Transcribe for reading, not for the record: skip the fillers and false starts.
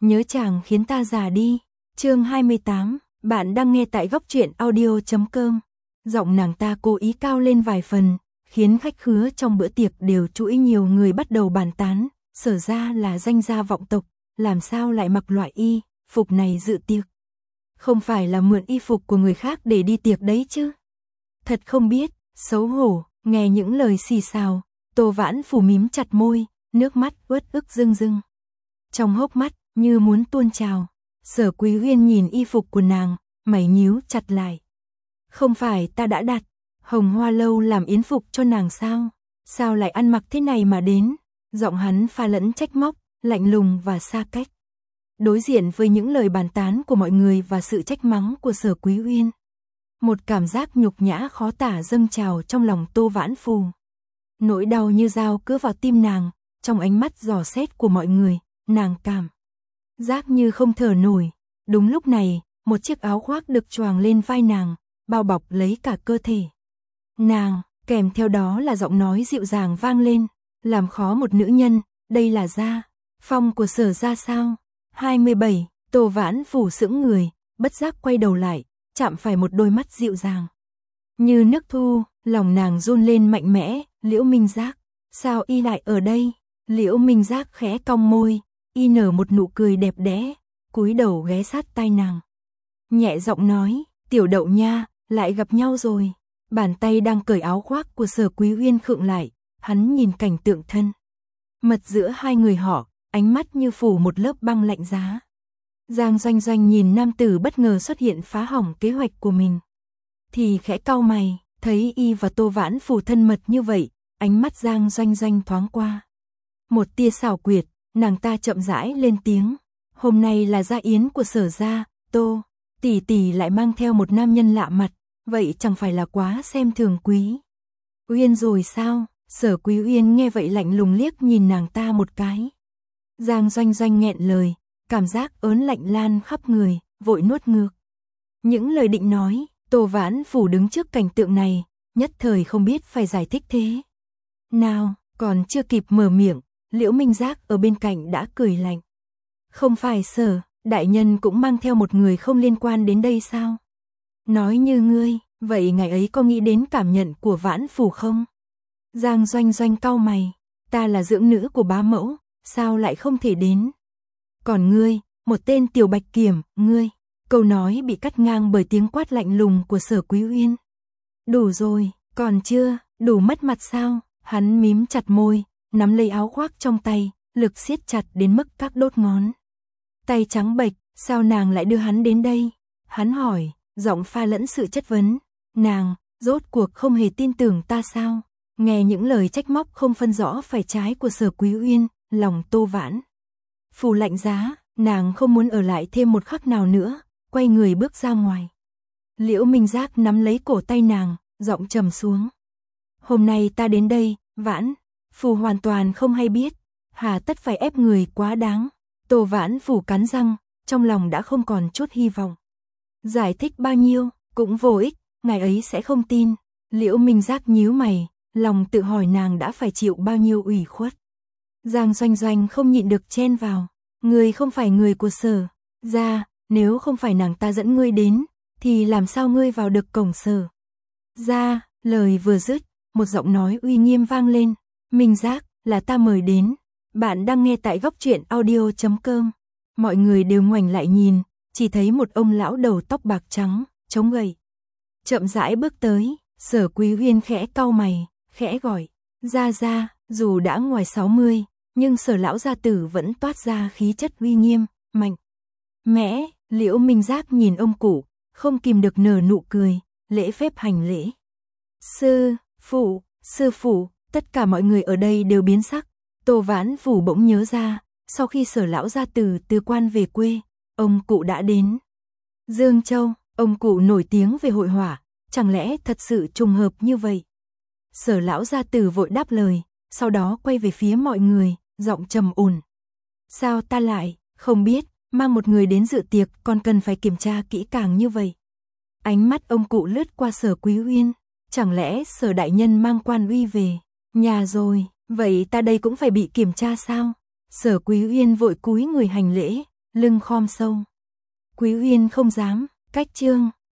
nhớ chàng khiến ta già đi. Chương 28, bạn đang nghe tại góc truyện audio.com. Giọng nàng ta cố ý cao lên vài phần, khiến khách khứa trong bữa tiệc đều chú ý. Nhiều người bắt đầu bàn tán, Sở gia là danh gia vọng tộc, làm sao lại mặc loại y phục này dự tiệc? Không phải là mượn y phục của người khác để đi tiệc đấy chứ? Thật không biết, xấu hổ. Nghe những lời xì xào, Tô Vãn Phủ mím chặt môi, nước mắt uất ức rưng rưng. Trong hốc mắt, như muốn tuôn trào. Sở Quý Uyên nhìn y phục của nàng, mày nhíu chặt lại. Không phải ta đã đặt Hồng Hoa Lâu làm yến phục cho nàng sao? Sao lại ăn mặc thế này mà đến? Giọng hắn pha lẫn trách móc, lạnh lùng và xa cách. Đối diện với những lời bàn tán của mọi người và sự trách mắng của Sở Quý Uyên, một cảm giác nhục nhã khó tả dâng trào trong lòng Tô Vãn Phù. Nỗi đau như dao cứa vào tim nàng, trong ánh mắt dò xét của mọi người, nàng cảm giác như không thở nổi. Đúng lúc này, một chiếc áo khoác được choàng lên vai nàng, bao bọc lấy cả cơ thể nàng, kèm theo đó là giọng nói dịu dàng vang lên, làm khó một nữ nhân, đây là gia phong của Sở gia sao? 27, Tô Vãn Phủ sững người, bất giác quay đầu lại, chạm phải một đôi mắt dịu dàng như nước thu, lòng nàng run lên mạnh mẽ. Liễu Minh Giác, sao y lại ở đây? Liễu Minh Giác khẽ cong môi, y nở một nụ cười đẹp đẽ, cúi đầu ghé sát tai nàng, nhẹ giọng nói, tiểu đậu nha, lại gặp nhau rồi. Bàn tay đang cởi áo khoác của Sở Quý Uyên khựng lại, hắn nhìn cảnh tượng thân mật giữa hai người họ, ánh mắt như phủ một lớp băng lạnh giá. Giang Doanh Doanh nhìn nam tử bất ngờ xuất hiện phá hỏng kế hoạch của mình, thì khẽ cau mày, thấy y và Tô Vãn Phủ thân mật như vậy, ánh mắt Giang Doanh Doanh thoáng qua một tia xảo quyệt, nàng ta chậm rãi lên tiếng, hôm nay là gia yến của Sở gia, Tô tỷ tỷ lại mang theo một nam nhân lạ mặt, vậy chẳng phải là quá xem thường Quý Uyên rồi sao? Sở Quý Uyên nghe vậy lạnh lùng liếc nhìn nàng ta một cái. Giang Doanh Doanh nghẹn lời, cảm giác ớn lạnh lan khắp người, vội nuốt ngược những lời định nói. Tô Vãn Phủ đứng trước cảnh tượng này, nhất thời không biết phải giải thích thế nào, còn chưa kịp mở miệng, Liễu Minh Giác ở bên cạnh đã cười lạnh. Không phải Sở đại nhân cũng mang theo một người không liên quan đến đây sao? Nói như ngươi, vậy ngày ấy có nghĩ đến cảm nhận của Vãn Phủ không? Giang Doanh Doanh cau mày, ta là dưỡng nữ của bá mẫu, sao lại không thể đến? Còn ngươi, một tên tiểu bạch kiểm, ngươi. Câu nói bị cắt ngang bởi tiếng quát lạnh lùng của Sở Quý Uyên. Đủ rồi, còn chưa, đủ mất mặt sao? Hắn mím chặt môi, nắm lấy áo khoác trong tay, lực siết chặt đến mức các đốt ngón tay trắng bệch. Sao nàng lại đưa hắn đến đây? Hắn hỏi, giọng pha lẫn sự chất vấn. Nàng, rốt cuộc không hề tin tưởng ta sao? Nghe những lời trách móc không phân rõ phải trái của Sở Quý Uyên, lòng Tô Vãn Phủ lạnh giá, nàng không muốn ở lại thêm một khắc nào nữa, quay người bước ra ngoài. Liễu Minh Giác nắm lấy cổ tay nàng, giọng trầm xuống. Hôm nay ta đến đây, Vãn Phủ hoàn toàn không hay biết, hà tất phải ép người quá đáng. Tô Vãn Phủ cắn răng, trong lòng đã không còn chút hy vọng. Giải thích bao nhiêu, cũng vô ích, ngày ấy sẽ không tin. Liễu Minh Giác nhíu mày, lòng tự hỏi nàng đã phải chịu bao nhiêu ủy khuất. Giang Doanh Doanh không nhịn được chen vào, ngươi không phải người của Sở gia, nếu không phải nàng ta dẫn ngươi đến, thì làm sao ngươi vào được cổng Sở gia? Lời vừa dứt, một giọng nói uy nghiêm vang lên, Minh Giác, là ta mời đến. Bạn đang nghe tại góc truyện audio.com. Mọi người đều ngoảnh lại nhìn, chỉ thấy một ông lão đầu tóc bạc trắng, chống gậy, chậm rãi bước tới. Sở Quý Uyên khẽ cau mày, khẽ gọi, gia, dù đã ngoài 60, nhưng Sở lão gia tử vẫn toát ra khí chất uy nghiêm, mạnh mẽ. Liễu Minh Giác nhìn ông cụ, không kìm được nở nụ cười, lễ phép hành lễ. Sư phụ, tất cả mọi người ở đây đều biến sắc. Tô Vãn Phủ bỗng nhớ ra, sau khi Sở lão gia tử từ quan về quê, ông cụ đã đến Dương Châu. Ông cụ nổi tiếng về hội họa, chẳng lẽ thật sự trùng hợp như vậy? Sở lão gia tử vội đáp lời, sau đó quay về phía mọi người, giọng trầm ổn. Sao ta lại không biết, mang một người đến dự tiệc còn cần phải kiểm tra kỹ càng như vậy? Ánh mắt ông cụ lướt qua Sở Quý Uyên, chẳng lẽ Sở đại nhân mang quan uy về nhà rồi, vậy ta đây cũng phải bị kiểm tra sao? Sở Quý Uyên vội cúi người hành lễ, lưng khom sâu. Quý Uyên không dám, cách Trương